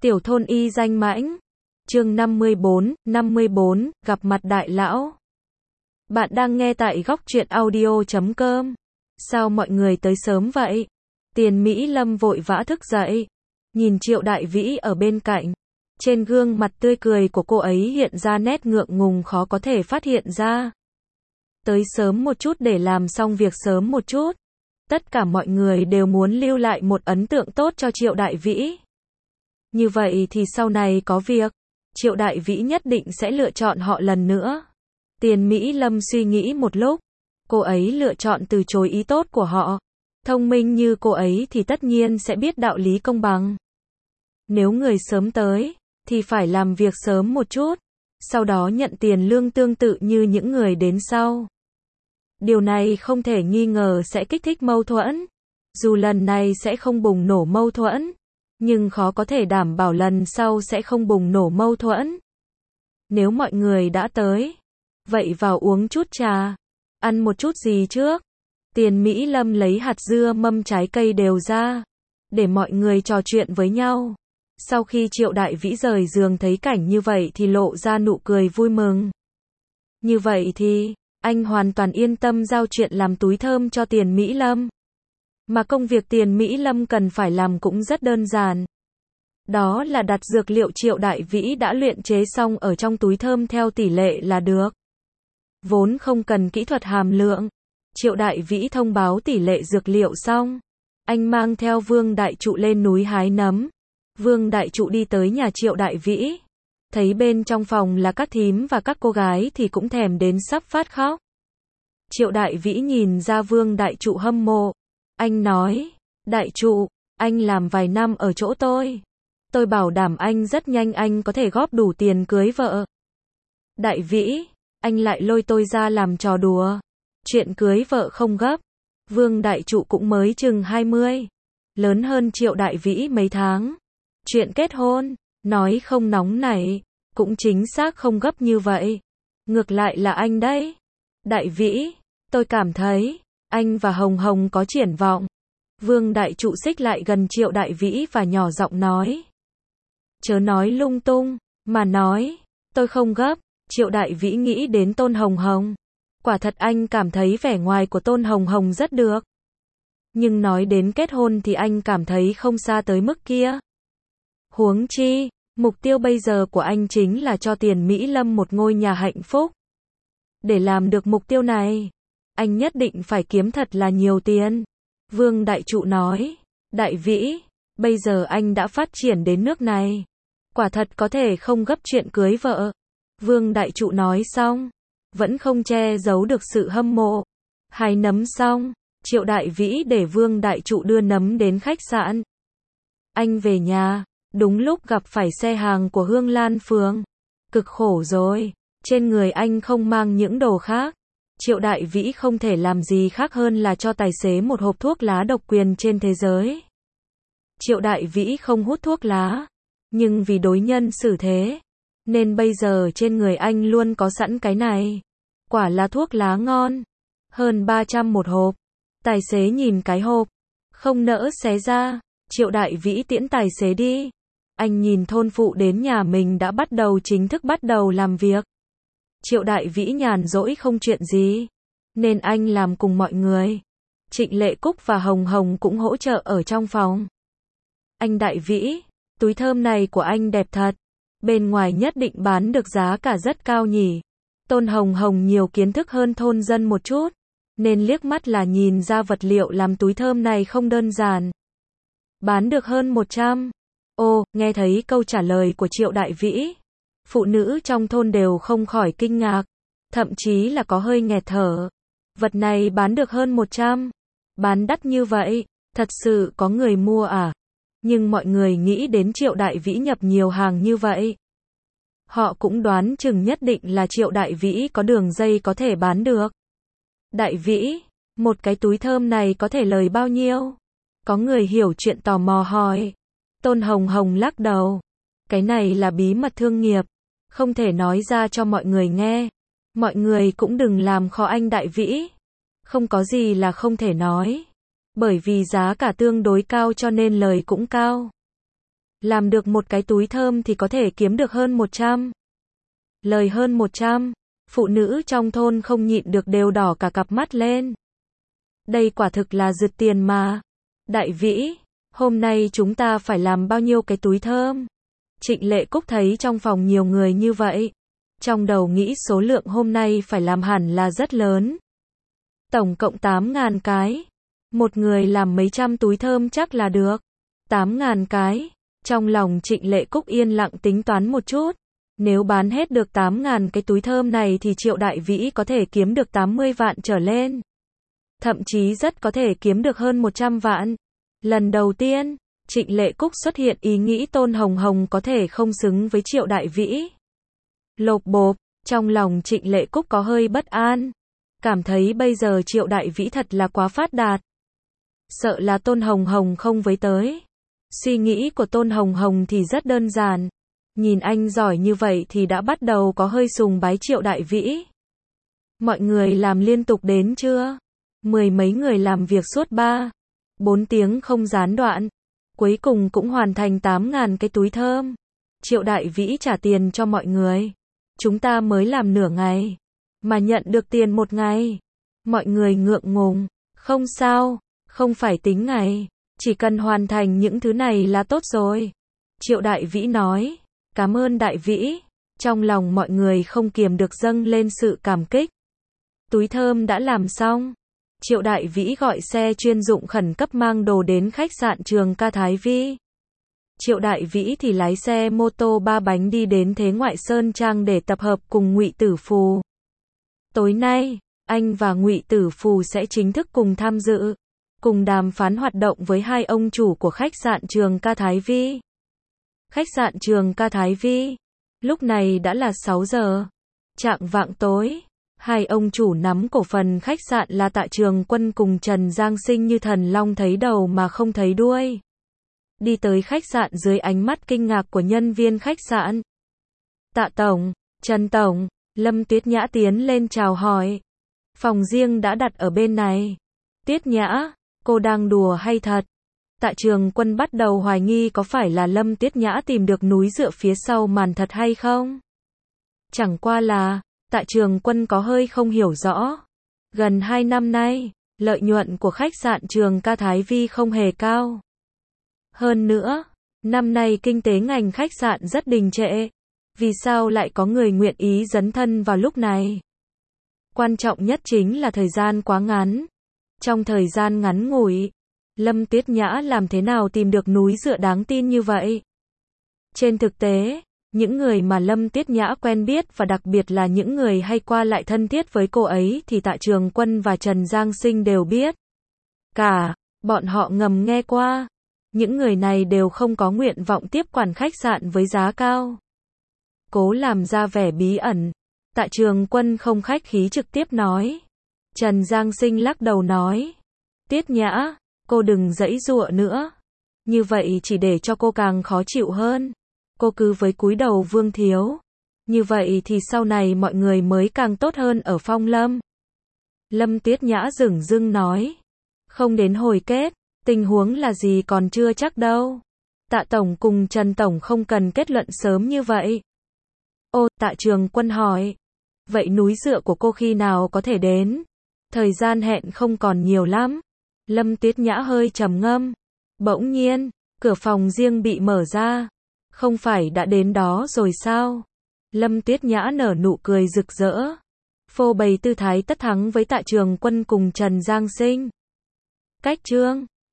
Tiểu thôn y danh mãnh. Chương 54, gặp mặt đại lão. Bạn đang nghe tại góc truyện audio.com. Sao mọi người tới sớm vậy? Tiền Mỹ Lâm vội vã thức dậy, nhìn Triệu Đại Vĩ ở bên cạnh. Trên gương mặt tươi cười của cô ấy hiện ra nét ngượng ngùng khó có thể phát hiện ra. Tới sớm một chút để làm xong việc sớm một chút. Tất cả mọi người đều muốn lưu lại một ấn tượng tốt cho Triệu Đại Vĩ. Như vậy thì sau này có việc, Triệu Đại Vĩ nhất định sẽ lựa chọn họ lần nữa. Tiền Mỹ Lâm suy nghĩ một lúc, cô ấy lựa chọn từ chối ý tốt của họ. Thông minh như cô ấy thì tất nhiên sẽ biết đạo lý công bằng. Nếu người sớm tới, thì phải làm việc sớm một chút, sau đó nhận tiền lương tương tự như những người đến sau. Điều này không thể nghi ngờ sẽ kích thích mâu thuẫn. Dù lần này sẽ không bùng nổ mâu thuẫn, nhưng khó có thể đảm bảo lần sau sẽ không bùng nổ mâu thuẫn. Nếu mọi người đã tới, vậy vào uống chút trà, ăn một chút gì trước. Tiền Mỹ Lâm lấy hạt dưa mâm trái cây đều ra, để mọi người trò chuyện với nhau. Sau khi Triệu Đại Vĩ rời giường thấy cảnh như vậy thì lộ ra nụ cười vui mừng. Như vậy thì, anh hoàn toàn yên tâm giao chuyện làm túi thơm cho Tiền Mỹ Lâm. Mà công việc Tiền Mỹ Lâm cần phải làm cũng rất đơn giản. Đó là đặt dược liệu Triệu Đại Vĩ đã luyện chế xong ở trong túi thơm theo tỷ lệ là được. Vốn không cần kỹ thuật hàm lượng. Triệu Đại Vĩ thông báo tỷ lệ dược liệu xong. Anh mang theo Vương Đại Trụ lên núi hái nấm. Vương Đại Trụ đi tới nhà Triệu Đại Vĩ. Thấy bên trong phòng là các thím và các cô gái thì cũng thèm đến sắp phát khóc. Triệu Đại Vĩ nhìn ra Vương Đại Trụ hâm mộ. Anh nói, Đại Trụ, anh làm vài năm ở chỗ tôi. Tôi bảo đảm anh rất nhanh anh có thể góp đủ tiền cưới vợ. Đại Vĩ, anh lại lôi tôi ra làm trò đùa. Chuyện cưới vợ không gấp. Vương Đại Trụ cũng mới chừng 20. Lớn hơn Triệu Đại Vĩ mấy tháng. Chuyện kết hôn, nói không nóng nảy, cũng chính xác không gấp như vậy. Ngược lại là anh đấy. Đại Vĩ, tôi cảm thấy, anh và Hồng Hồng có triển vọng. Vương Đại Trụ xích lại gần Triệu Đại Vĩ và nhỏ giọng nói. Chớ nói lung tung, mà nói, tôi không gấp. Triệu Đại Vĩ nghĩ đến Tôn Hồng Hồng. Quả thật anh cảm thấy vẻ ngoài của Tôn Hồng Hồng rất được. Nhưng nói đến kết hôn thì anh cảm thấy không xa tới mức kia. Huống chi, mục tiêu bây giờ của anh chính là cho Tiền Mỹ Lâm một ngôi nhà hạnh phúc. Để làm được mục tiêu này, anh nhất định phải kiếm thật là nhiều tiền. Vương Đại Trụ nói, Đại Vĩ, bây giờ anh đã phát triển đến nước này. Quả thật có thể không gấp chuyện cưới vợ. Vương Đại Trụ nói xong, vẫn không che giấu được sự hâm mộ. Hái nấm xong, Triệu Đại Vĩ để Vương Đại Trụ đưa nấm đến khách sạn. Anh về nhà, đúng lúc gặp phải xe hàng của Hương Lan Phường. Cực khổ rồi, trên người anh không mang những đồ khác. Triệu Đại Vĩ không thể làm gì khác hơn là cho tài xế một hộp thuốc lá độc quyền trên thế giới. Triệu Đại Vĩ không hút thuốc lá, nhưng vì đối nhân xử thế, nên bây giờ trên người anh luôn có sẵn cái này. Quả là thuốc lá ngon. Hơn 300 một hộp. Tài xế nhìn cái hộp, không nỡ xé ra. Triệu Đại Vĩ tiễn tài xế đi. Anh nhìn thôn phụ đến nhà mình đã chính thức bắt đầu làm việc. Triệu Đại Vĩ nhàn rỗi không chuyện gì, nên anh làm cùng mọi người. Trịnh Lệ Cúc và Hồng Hồng cũng hỗ trợ ở trong phòng. Anh Đại Vĩ, túi thơm này của anh đẹp thật. Bên ngoài nhất định bán được giá cả rất cao nhỉ. Tôn Hồng Hồng nhiều kiến thức hơn thôn dân một chút, nên liếc mắt là nhìn ra vật liệu làm túi thơm này không đơn giản. Bán được hơn 100. Ô, nghe thấy câu trả lời của Triệu Đại Vĩ, phụ nữ trong thôn đều không khỏi kinh ngạc, thậm chí là có hơi nghẹt thở. Vật này bán được hơn 100. Bán đắt như vậy, thật sự có người mua à? Nhưng mọi người nghĩ đến Triệu Đại Vĩ nhập nhiều hàng như vậy. Họ cũng đoán chừng nhất định là Triệu Đại Vĩ có đường dây có thể bán được. Đại Vĩ, một cái túi thơm này có thể lời bao nhiêu? Có người hiểu chuyện tò mò hỏi. Tôn Hồng Hồng lắc đầu. Cái này là bí mật thương nghiệp, không thể nói ra cho mọi người nghe. Mọi người cũng đừng làm khó anh Đại Vĩ. Không có gì là không thể nói. Bởi vì giá cả tương đối cao cho nên lời cũng cao. Làm được một cái túi thơm thì có thể kiếm được hơn 100. Lời hơn 100, phụ nữ trong thôn không nhịn được đều đỏ cả cặp mắt lên. Đây quả thực là rượt tiền mà. Đại Vĩ, hôm nay chúng ta phải làm bao nhiêu cái túi thơm? Trịnh Lệ Cúc thấy trong phòng nhiều người như vậy. Trong đầu nghĩ số lượng hôm nay phải làm hẳn là rất lớn. Tổng cộng 8.000 cái. Một người làm mấy trăm túi thơm chắc là được. 8.000 cái. Trong lòng Trịnh Lệ Cúc yên lặng tính toán một chút. Nếu bán hết được 8.000 cái túi thơm này thì Triệu Đại Vĩ có thể kiếm được 80 vạn trở lên. Thậm chí rất có thể kiếm được hơn 100 vạn. Lần đầu tiên, Trịnh Lệ Cúc xuất hiện ý nghĩ Tôn Hồng Hồng có thể không xứng với Triệu Đại Vĩ. Lộp bộp, trong lòng Trịnh Lệ Cúc có hơi bất an. Cảm thấy bây giờ Triệu Đại Vĩ thật là quá phát đạt. Sợ là Tôn Hồng Hồng không với tới. Suy nghĩ của Tôn Hồng Hồng thì rất đơn giản. Nhìn anh giỏi như vậy thì đã bắt đầu có hơi sùng bái Triệu Đại Vĩ. Mọi người làm liên tục đến chưa? Mười mấy người làm việc suốt 4 tiếng không gián đoạn. Cuối cùng cũng hoàn thành 8.000 cái túi thơm. Triệu Đại Vĩ trả tiền cho mọi người. Chúng ta mới làm nửa ngày. Mà nhận được tiền một ngày. Mọi người ngượng ngùng. Không sao, không phải tính ngày. Chỉ cần hoàn thành những thứ này là tốt rồi. Triệu Đại Vĩ nói. Cảm ơn Đại Vĩ. Trong lòng mọi người không kiềm được dâng lên sự cảm kích. Túi thơm đã làm xong. Triệu Đại Vĩ gọi xe chuyên dụng khẩn cấp mang đồ đến khách sạn Trường Ca Thái Vi. Triệu Đại Vĩ thì lái xe mô tô 3 bánh đi đến Thế Ngoại Sơn Trang để tập hợp cùng Ngụy Tử Phù. Tối nay, anh và Ngụy Tử Phù sẽ chính thức cùng tham dự, cùng đàm phán hoạt động với hai ông chủ của khách sạn Trường Ca Thái Vi. Khách sạn Trường Ca Thái Vi. Lúc này đã là 6 giờ. Chạng vạng tối. Hai ông chủ nắm cổ phần khách sạn là Tạ Trường Quân cùng Trần Giang Sinh như thần long thấy đầu mà không thấy đuôi. Đi tới khách sạn dưới ánh mắt kinh ngạc của nhân viên khách sạn. Tạ Tổng, Trần Tổng, Lâm Tuyết Nhã tiến lên chào hỏi. Phòng riêng đã đặt ở bên này. Tuyết Nhã, cô đang đùa hay thật? Tạ Trường Quân bắt đầu hoài nghi có phải là Lâm Tuyết Nhã tìm được núi dựa phía sau màn thật hay không? Chẳng qua là, Tạ Trường Quân có hơi không hiểu rõ. Gần 2 năm nay, lợi nhuận của khách sạn Trường Ca Thái Vi không hề cao. Hơn nữa, năm nay kinh tế ngành khách sạn rất đình trệ. Vì sao lại có người nguyện ý dấn thân vào lúc này? Quan trọng nhất chính là thời gian quá ngắn. Trong thời gian ngắn ngủi, Lâm Tuyết Nhã làm thế nào tìm được núi dựa đáng tin như vậy? Trên thực tế, những người mà Lâm Tuyết Nhã quen biết và đặc biệt là những người hay qua lại thân thiết với cô ấy thì Tạ Trường Quân và Trần Giang Sinh đều biết. Bọn họ ngầm nghe qua. Những người này đều không có nguyện vọng tiếp quản khách sạn với giá cao. Cố làm ra vẻ bí ẩn. Tạ Trường Quân không khách khí trực tiếp nói. Trần Giang Sinh lắc đầu nói. Tuyết Nhã, cô đừng giãy giụa nữa. Như vậy chỉ để cho cô càng khó chịu hơn. Cô cứ với cúi đầu Vương Thiếu. Như vậy thì sau này mọi người mới càng tốt hơn ở Phong Lâm. Lâm Tuyết Nhã dửng dưng nói. Không đến hồi kết, tình huống là gì còn chưa chắc đâu. Tạ Tổng cùng Trần Tổng không cần kết luận sớm như vậy. Ô, Tạ Trường Quân hỏi. Vậy núi dựa của cô khi nào có thể đến? Thời gian hẹn không còn nhiều lắm. Lâm Tuyết Nhã hơi trầm ngâm. Bỗng nhiên, cửa phòng riêng bị mở ra. Không phải đã đến đó rồi sao? Lâm Tuyết Nhã nở nụ cười rực rỡ. Phô bày tư thái tất thắng với Tạ Trường Quân cùng Trần Giang Sinh. Cách chương